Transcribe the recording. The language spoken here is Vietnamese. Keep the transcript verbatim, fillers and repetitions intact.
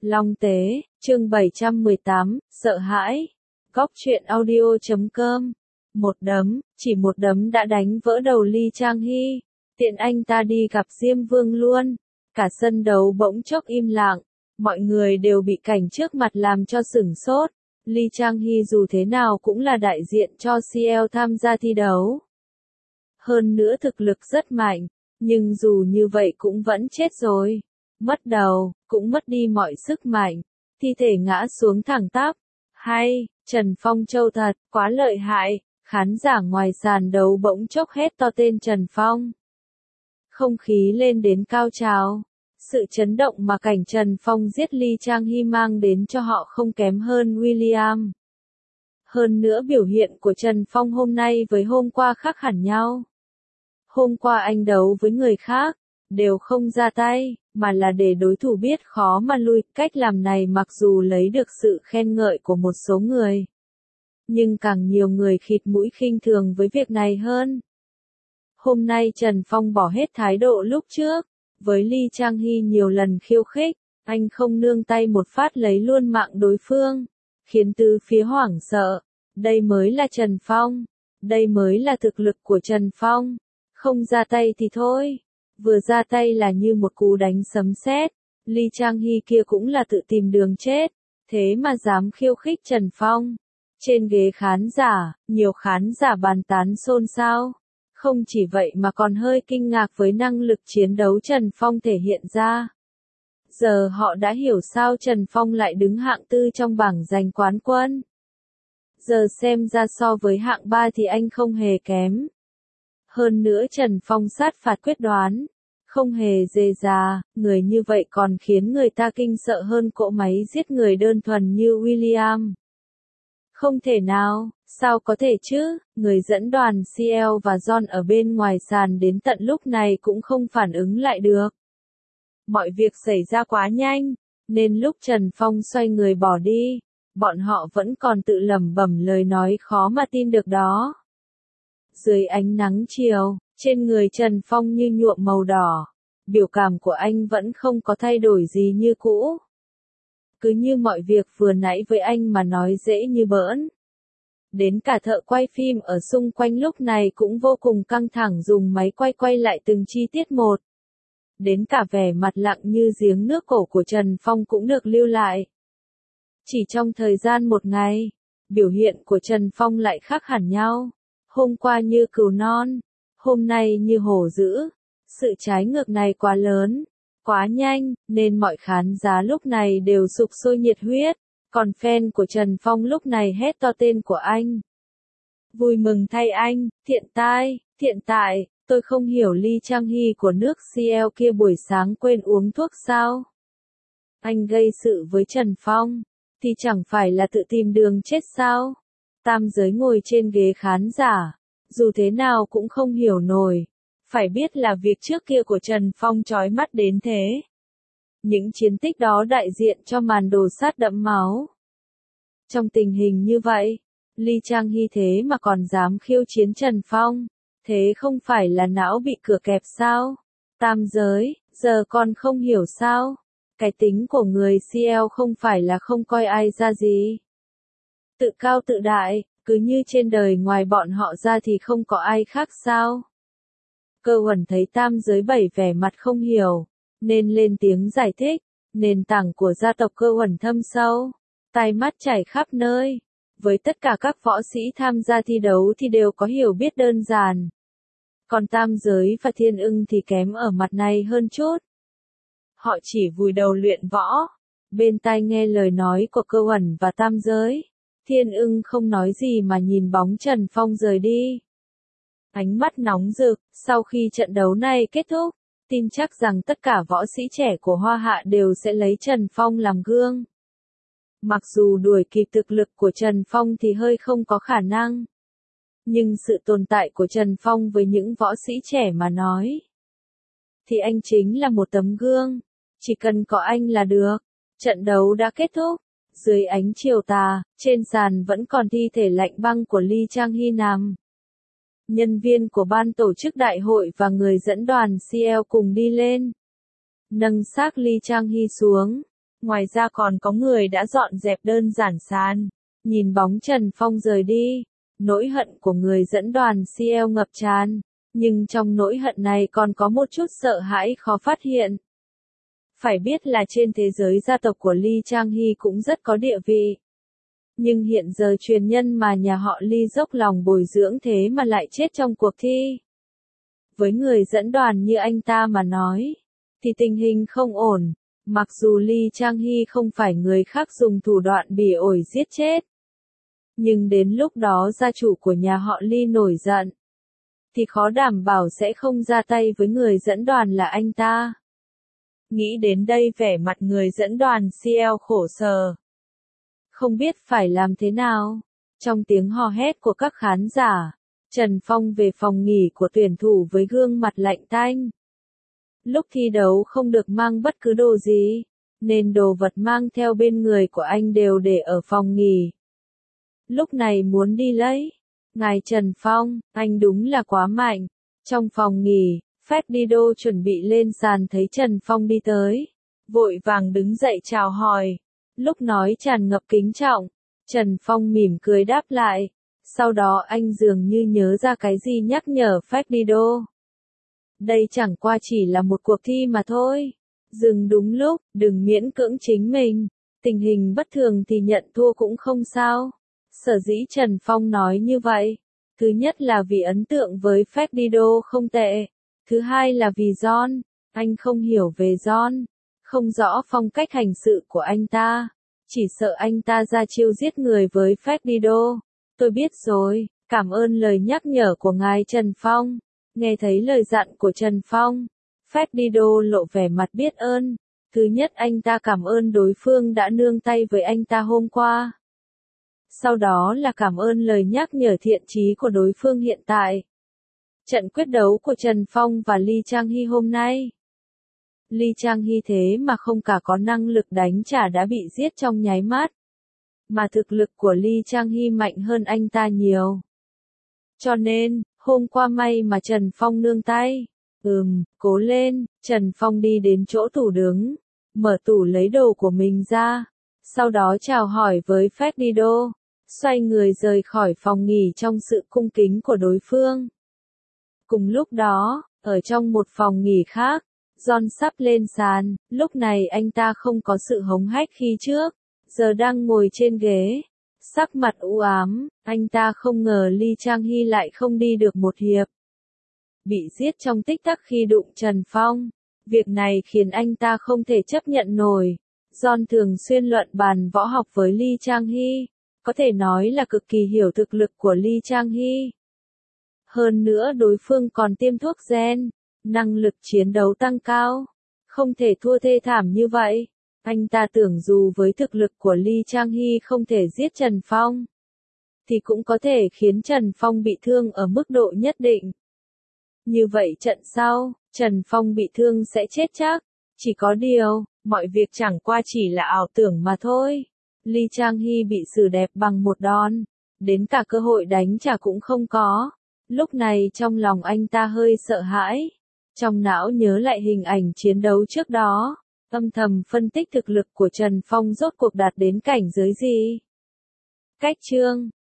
Long Tế, chương bảy trăm mười tám, sợ hãi. Góc truyện audio chấm com. Một đấm, chỉ một đấm đã đánh vỡ đầu Lee Chang Hee. Tiện anh ta đi gặp Diêm Vương luôn. Cả sân đấu bỗng chốc im lặng. Mọi người đều bị cảnh trước mặt làm cho sửng sốt. Lee Chang Hee dù thế nào cũng là đại diện cho xê lờ tham gia thi đấu. Hơn nữa thực lực rất mạnh, nhưng dù như vậy cũng vẫn chết rồi. Mất đầu, cũng mất đi mọi sức mạnh. Thi thể ngã xuống thẳng tắp. Hay, Trần Phong Châu thật, quá lợi hại. Khán giả ngoài sàn đấu bỗng chốc hét to tên Trần Phong. Không khí lên đến cao trào. Sự chấn động mà cảnh Trần Phong giết Lee Chang Hee mang đến cho họ không kém hơn William. Hơn nữa biểu hiện của Trần Phong hôm nay với hôm qua khác hẳn nhau. Hôm qua anh đấu với người khác, đều không ra tay, mà là để đối thủ biết khó mà lui. Cách làm này mặc dù lấy được sự khen ngợi của một số người, nhưng càng nhiều người khịt mũi khinh thường với việc này hơn. Hôm nay Trần Phong bỏ hết thái độ lúc trước, với Lee Chang Hee nhiều lần khiêu khích, anh không nương tay một phát lấy luôn mạng đối phương, khiến tứ phía hoảng sợ. Đây mới là Trần Phong, đây mới là thực lực của Trần Phong. Không ra tay thì thôi, vừa ra tay là như một cú đánh sấm sét. Lee Chang Hee kia cũng là tự tìm đường chết, thế mà dám khiêu khích Trần Phong. Trên ghế khán giả, nhiều khán giả bàn tán xôn xao. Không chỉ vậy mà còn hơi kinh ngạc với năng lực chiến đấu Trần Phong thể hiện ra. Giờ họ đã hiểu sao Trần Phong lại đứng hạng tư trong bảng giành quán quân. Giờ xem ra so với hạng ba thì anh không hề kém. Hơn nữa Trần Phong sát phạt quyết đoán, không hề dề dà, người như vậy còn khiến người ta kinh sợ hơn cỗ máy giết người đơn thuần như William. Không thể nào, sao có thể chứ, người dẫn đoàn xê lờ và John ở bên ngoài sàn đến tận lúc này cũng không phản ứng lại được. Mọi việc xảy ra quá nhanh, nên lúc Trần Phong xoay người bỏ đi, bọn họ vẫn còn tự lẩm bẩm lời nói khó mà tin được đó. Dưới ánh nắng chiều, trên người Trần Phong như nhuộm màu đỏ, biểu cảm của anh vẫn không có thay đổi gì như cũ. Cứ như mọi việc vừa nãy với anh mà nói dễ như bỡn. Đến cả thợ quay phim ở xung quanh lúc này cũng vô cùng căng thẳng dùng máy quay quay lại từng chi tiết một. Đến cả vẻ mặt lặng như giếng nước cổ của Trần Phong cũng được lưu lại. Chỉ trong thời gian một ngày, biểu hiện của Trần Phong lại khác hẳn nhau. Hôm qua như cừu non, hôm nay như hổ dữ. Sự trái ngược này quá lớn, quá nhanh, nên mọi khán giả lúc này đều sục sôi nhiệt huyết. Còn fan của Trần Phong lúc này hét to tên của anh. Vui mừng thay anh, thiện tai, thiện tại, tôi không hiểu Lee Chang Hee của nước xê lờ kia buổi sáng quên uống thuốc sao. Anh gây sự với Trần Phong, thì chẳng phải là tự tìm đường chết sao. Tam giới ngồi trên ghế khán giả, dù thế nào cũng không hiểu nổi. Phải biết là việc trước kia của Trần Phong chói mắt đến thế. Những chiến tích đó đại diện cho màn đồ sát đẫm máu. Trong tình hình như vậy, Lee Chang Hee thế mà còn dám khiêu chiến Trần Phong, thế không phải là não bị cửa kẹp sao? Tam giới, giờ còn không hiểu sao? Cái tính của người xê lờ không phải là không coi ai ra gì. Tự cao tự đại, cứ như trên đời ngoài bọn họ ra thì không có ai khác sao? Cơ Huẩn thấy tam giới bảy vẻ mặt không hiểu, nên lên tiếng giải thích. Nền tảng của gia tộc Cơ Huẩn thâm sâu, tai mắt chảy khắp nơi. Với tất cả các võ sĩ tham gia thi đấu thì đều có hiểu biết đơn giản. Còn tam giới và thiên ưng thì kém ở mặt này hơn chút. Họ chỉ vùi đầu luyện võ, bên tai nghe lời nói của Cơ Huẩn và tam giới. Thiên ưng không nói gì mà nhìn bóng Trần Phong rời đi. Ánh mắt nóng rực, sau khi trận đấu này kết thúc, tin chắc rằng tất cả võ sĩ trẻ của Hoa Hạ đều sẽ lấy Trần Phong làm gương. Mặc dù đuổi kịp thực lực của Trần Phong thì hơi không có khả năng. Nhưng sự tồn tại của Trần Phong với những võ sĩ trẻ mà nói, thì anh chính là một tấm gương. Chỉ cần có anh là được. Trận đấu đã kết thúc. Dưới ánh chiều tà, trên sàn vẫn còn thi thể lạnh băng của Lee Chang Hee nằm. Nhân viên của ban tổ chức đại hội và người dẫn đoàn xê lờ cùng đi lên. Nâng xác Lee Chang Hee xuống. Ngoài ra còn có người đã dọn dẹp đơn giản sàn. Nhìn bóng Trần Phong rời đi, nỗi hận của người dẫn đoàn xê lờ ngập tràn, nhưng trong nỗi hận này còn có một chút sợ hãi khó phát hiện. Phải biết là trên thế giới gia tộc của Lee Chang-hee cũng rất có địa vị. Nhưng hiện giờ truyền nhân mà nhà họ Lee dốc lòng bồi dưỡng thế mà lại chết trong cuộc thi. Với người dẫn đoàn như anh ta mà nói, thì tình hình không ổn, mặc dù Lee Chang-hee không phải người khác dùng thủ đoạn bỉ ổi giết chết. Nhưng đến lúc đó gia chủ của nhà họ Lee nổi giận, thì khó đảm bảo sẽ không ra tay với người dẫn đoàn là anh ta. Nghĩ đến đây vẻ mặt người dẫn đoàn xê lờ khổ sở. Không biết phải làm thế nào. Trong tiếng hò hét của các khán giả, Trần Phong về phòng nghỉ của tuyển thủ với gương mặt lạnh tanh. Lúc thi đấu không được mang bất cứ đồ gì, nên đồ vật mang theo bên người của anh đều để ở phòng nghỉ. Lúc này muốn đi lấy. Ngài Trần Phong, anh đúng là quá mạnh. Trong phòng nghỉ, Ferdinand chuẩn bị lên sàn thấy Trần Phong đi tới. Vội vàng đứng dậy chào hỏi. Lúc nói tràn ngập kính trọng, Trần Phong mỉm cười đáp lại. Sau đó anh dường như nhớ ra cái gì nhắc nhở Ferdinand. Đây chẳng qua chỉ là một cuộc thi mà thôi. Dừng đúng lúc, đừng miễn cưỡng chính mình. Tình hình bất thường thì nhận thua cũng không sao. Sở dĩ Trần Phong nói như vậy. Thứ nhất là vì ấn tượng với Ferdinand không tệ. Thứ hai là vì John. Anh không hiểu về John. Không rõ phong cách hành sự của anh ta. Chỉ sợ anh ta ra chiêu giết người với Ferdinand. Tôi biết rồi, cảm ơn lời nhắc nhở của ngài Trần Phong. Nghe thấy lời dặn của Trần Phong, Ferdinand lộ vẻ mặt biết ơn. Thứ nhất anh ta cảm ơn đối phương đã nương tay với anh ta hôm qua. Sau đó là cảm ơn lời nhắc nhở thiện chí của đối phương hiện tại. Trận quyết đấu của Trần Phong và Lee Chang-hee hôm nay. Lee Chang-hee thế mà không cả có năng lực đánh trả đã bị giết trong nháy mắt. Mà thực lực của Lee Chang-hee mạnh hơn anh ta nhiều. Cho nên, hôm qua may mà Trần Phong nương tay. Ừm, cố lên. Trần Phong đi đến chỗ tủ đứng, mở tủ lấy đồ của mình ra. Sau đó chào hỏi với Ferdinand, xoay người rời khỏi phòng nghỉ trong sự cung kính của đối phương. Cùng lúc đó, ở trong một phòng nghỉ khác, John sắp lên sàn, lúc này anh ta không có sự hống hách khi trước, giờ đang ngồi trên ghế, sắc mặt u ám, anh ta không ngờ Lee Chang-hee lại không đi được một hiệp. Bị giết trong tích tắc khi đụng Trần Phong, việc này khiến anh ta không thể chấp nhận nổi. John thường xuyên luận bàn võ học với Lee Chang-hee, có thể nói là cực kỳ hiểu thực lực của Lee Chang-hee. Hơn nữa đối phương còn tiêm thuốc gen, năng lực chiến đấu tăng cao, không thể thua thê thảm như vậy. Anh ta tưởng dù với thực lực của Lee Chang-hee không thể giết Trần Phong, thì cũng có thể khiến Trần Phong bị thương ở mức độ nhất định. Như vậy trận sau, Trần Phong bị thương sẽ chết chắc. Chỉ có điều, mọi việc chẳng qua chỉ là ảo tưởng mà thôi. Lee Chang-hee bị xử đẹp bằng một đòn, đến cả cơ hội đánh trả cũng không có. Lúc này trong lòng anh ta hơi sợ hãi. Trong não nhớ lại hình ảnh chiến đấu trước đó, âm thầm phân tích thực lực của Trần Phong rốt cuộc đạt đến cảnh giới gì. Cách chương